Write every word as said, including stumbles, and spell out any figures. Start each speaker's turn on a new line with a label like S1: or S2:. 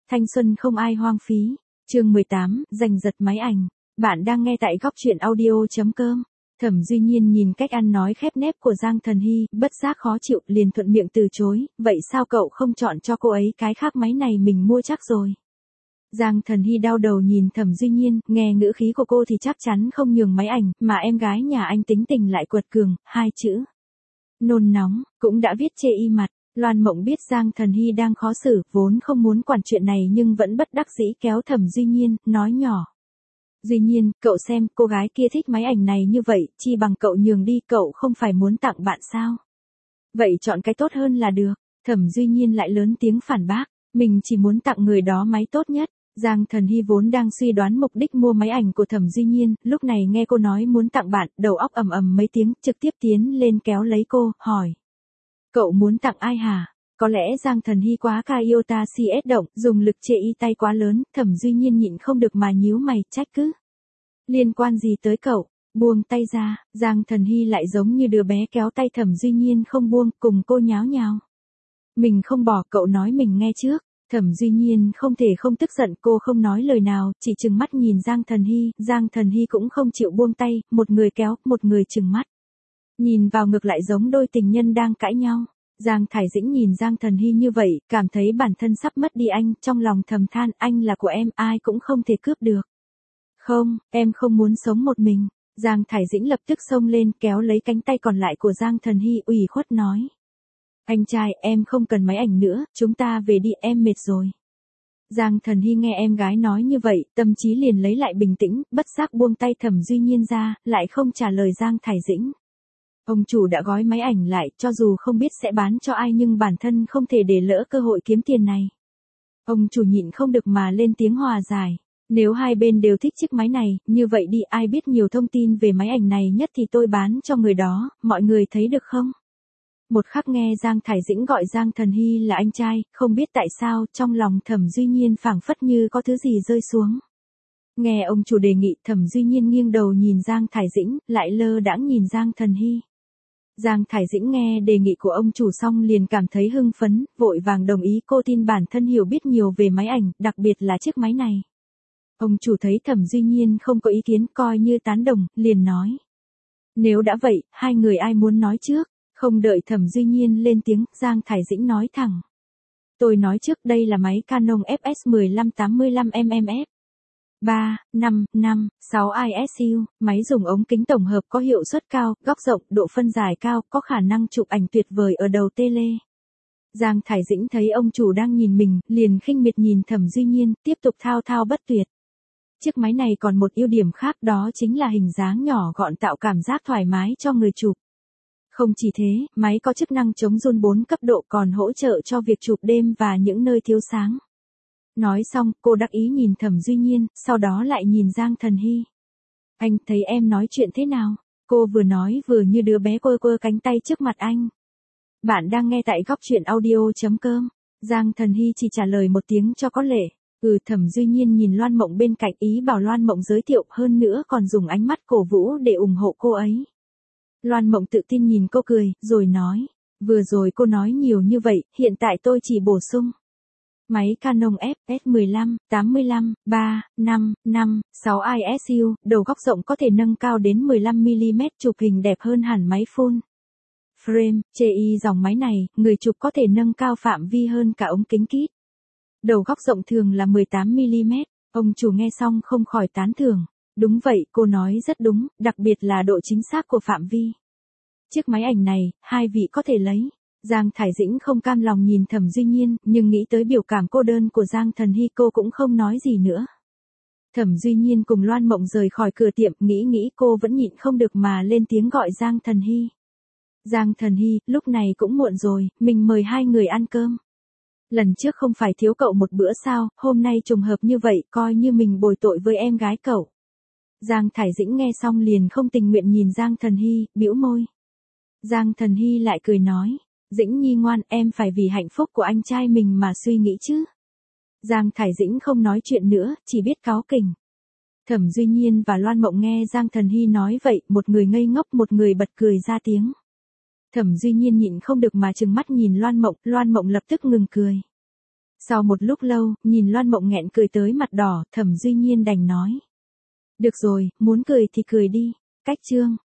S1: Thanh xuân không ai hoang phí. Chương mười tám, giành giật máy ảnh. Bạn đang nghe tại góc truyện audio chấm com. Thẩm Duy Nhiên nhìn cách ăn nói khép nép của Giang Thần Hy, bất giác khó chịu, liền thuận miệng từ chối, vậy sao cậu không chọn cho cô ấy cái khác, máy này mình mua chắc rồi. Giang Thần Hy đau đầu nhìn Thẩm Duy Nhiên, nghe ngữ khí của cô thì chắc chắn không nhường máy ảnh, mà em gái nhà anh tính tình lại quật cường, hai chữ nôn nóng, cũng đã viết chê y mặt. Loan Mộng biết Giang Thần Hy đang khó xử, vốn không muốn quản chuyện này nhưng vẫn bất đắc dĩ kéo Thẩm Duy Nhiên, nói nhỏ. Duy Nhiên, cậu xem, cô gái kia thích máy ảnh này như vậy, chi bằng cậu nhường đi, cậu không phải muốn tặng bạn sao? Vậy chọn cái tốt hơn là được. Thẩm Duy Nhiên lại lớn tiếng phản bác, mình chỉ muốn tặng người đó máy tốt nhất. Giang Thần Hy vốn đang suy đoán mục đích mua máy ảnh của Thẩm Duy Nhiên, lúc này nghe cô nói muốn tặng bạn, đầu óc ầm ầm mấy tiếng, trực tiếp tiến lên kéo lấy cô, hỏi. Cậu muốn tặng ai hả? Có lẽ Giang Thần Hy quá ca yêu ta si ết động, dùng lực chê y tay quá lớn, Thẩm Duy Nhiên nhịn không được mà nhíu mày, trách cứ. Liên quan gì tới cậu? Buông tay ra, Giang Thần Hy lại giống như đứa bé kéo tay Thẩm Duy Nhiên không buông, cùng cô nháo nhào. Mình không bỏ, cậu nói mình nghe trước. Thẩm Duy Nhiên không thể không tức giận, cô không nói lời nào, chỉ trừng mắt nhìn Giang Thần Hy, Giang Thần Hy cũng không chịu buông tay, một người kéo, một người trừng mắt. Nhìn vào ngược lại giống đôi tình nhân đang cãi nhau. Giang Thải Dĩnh nhìn Giang Thần Hy như vậy, cảm thấy bản thân sắp mất đi anh, trong lòng thầm than, anh là của em, ai cũng không thể cướp được. Không, em không muốn sống một mình. Giang Thải Dĩnh lập tức xông lên, kéo lấy cánh tay còn lại của Giang Thần Hy, ủy khuất nói. Anh trai, em không cần máy ảnh nữa, chúng ta về đi, em mệt rồi. Giang Thần Hy nghe em gái nói như vậy, tâm trí liền lấy lại bình tĩnh, bất giác buông tay Thẩm Duy Nhiên ra, lại không trả lời Giang Thải Dĩnh. Ông chủ đã gói máy ảnh lại, cho dù không biết sẽ bán cho ai nhưng bản thân không thể để lỡ cơ hội kiếm tiền này. Ông chủ nhịn không được mà lên tiếng hòa giải. Nếu hai bên đều thích chiếc máy này, như vậy đi, ai biết nhiều thông tin về máy ảnh này nhất thì tôi bán cho người đó, mọi người thấy được không? Một khắc nghe Giang Thải Dĩnh gọi Giang Thần Hy là anh trai, không biết tại sao, trong lòng Thẩm Duy Nhiên phảng phất như có thứ gì rơi xuống. Nghe ông chủ đề nghị, Thẩm Duy Nhiên nghiêng đầu nhìn Giang Thải Dĩnh, lại lơ đãng nhìn Giang Thần Hy. Giang Thải Dĩnh nghe đề nghị của ông chủ xong liền cảm thấy hưng phấn, vội vàng đồng ý, cô tin bản thân hiểu biết nhiều về máy ảnh, đặc biệt là chiếc máy này. Ông chủ thấy Thẩm Duy Nhiên không có ý kiến, coi như tán đồng, liền nói. Nếu đã vậy, hai người ai muốn nói trước? Không đợi Thẩm Duy Nhiên lên tiếng, Giang Thải Dĩnh nói thẳng. Tôi nói trước, đây là máy Canon F S mười lăm tám mươi lăm mi li mét. ba, năm, năm, sáu i ét u, máy dùng ống kính tổng hợp có hiệu suất cao, góc rộng, độ phân giải cao, có khả năng chụp ảnh tuyệt vời ở đầu tele. Giang Thải Dĩnh thấy ông chủ đang nhìn mình, liền khinh miệt nhìn Thẩm Duy Nhiên, tiếp tục thao thao bất tuyệt. Chiếc máy này còn một ưu điểm khác, đó chính là hình dáng nhỏ gọn tạo cảm giác thoải mái cho người chụp. Không chỉ thế, máy có chức năng chống run bốn cấp độ còn hỗ trợ cho việc chụp đêm và những nơi thiếu sáng. Nói xong, cô đắc ý nhìn Thẩm Duy Nhiên, sau đó lại nhìn Giang Thần Hy. Anh thấy em nói chuyện thế nào? Cô vừa nói vừa như đứa bé quơ quơ cánh tay trước mặt anh. Bạn đang nghe tại góc truyện audio chấm com. Giang Thần Hy chỉ trả lời một tiếng cho có lệ. Ừ, Thẩm Duy Nhiên nhìn Loan Mộng bên cạnh, ý bảo Loan Mộng giới thiệu, hơn nữa còn dùng ánh mắt cổ vũ để ủng hộ cô ấy. Loan Mộng tự tin nhìn cô cười, rồi nói. Vừa rồi cô nói nhiều như vậy, hiện tại tôi chỉ bổ sung. Máy Canon F S mười lăm, tám mươi lăm, ba, năm, năm, sáu i ét u, đầu góc rộng có thể nâng cao đến mười lăm mi li mét, chụp hình đẹp hơn hẳn máy full frame, chê y dòng máy này, người chụp có thể nâng cao phạm vi hơn cả ống kính kit. Đầu góc rộng thường là mười tám mi li mét, ông chủ nghe xong không khỏi tán thưởng. Đúng vậy, cô nói rất đúng, đặc biệt là độ chính xác của phạm vi. Chiếc máy ảnh này, hai vị có thể lấy. Giang Thải Dĩnh không cam lòng nhìn Thẩm Duy Nhiên, nhưng nghĩ tới biểu cảm cô đơn của Giang Thần Hy cô cũng không nói gì nữa. Thẩm Duy Nhiên cùng Loan Mộng rời khỏi cửa tiệm, nghĩ nghĩ cô vẫn nhịn không được mà lên tiếng gọi Giang Thần Hy. Giang Thần Hy, lúc này cũng muộn rồi, mình mời hai người ăn cơm. Lần trước không phải thiếu cậu một bữa sao, hôm nay trùng hợp như vậy, coi như mình bồi tội với em gái cậu. Giang Thải Dĩnh nghe xong liền không tình nguyện nhìn Giang Thần Hy, bĩu môi. Giang Thần Hy lại cười nói. Dĩnh Nhi ngoan, em phải vì hạnh phúc của anh trai mình mà suy nghĩ chứ. Giang Thải Dĩnh không nói chuyện nữa, chỉ biết cáu kỉnh. Thẩm Duy Nhiên và Loan Mộng nghe Giang Thần Hy nói vậy, một người ngây ngốc, một người bật cười ra tiếng. Thẩm Duy Nhiên nhịn không được mà trừng mắt nhìn Loan Mộng, Loan Mộng lập tức ngừng cười. Sau một lúc lâu, nhìn Loan Mộng nghẹn cười tới mặt đỏ, Thẩm Duy Nhiên đành nói. Được rồi, muốn cười thì cười đi. Cách chương.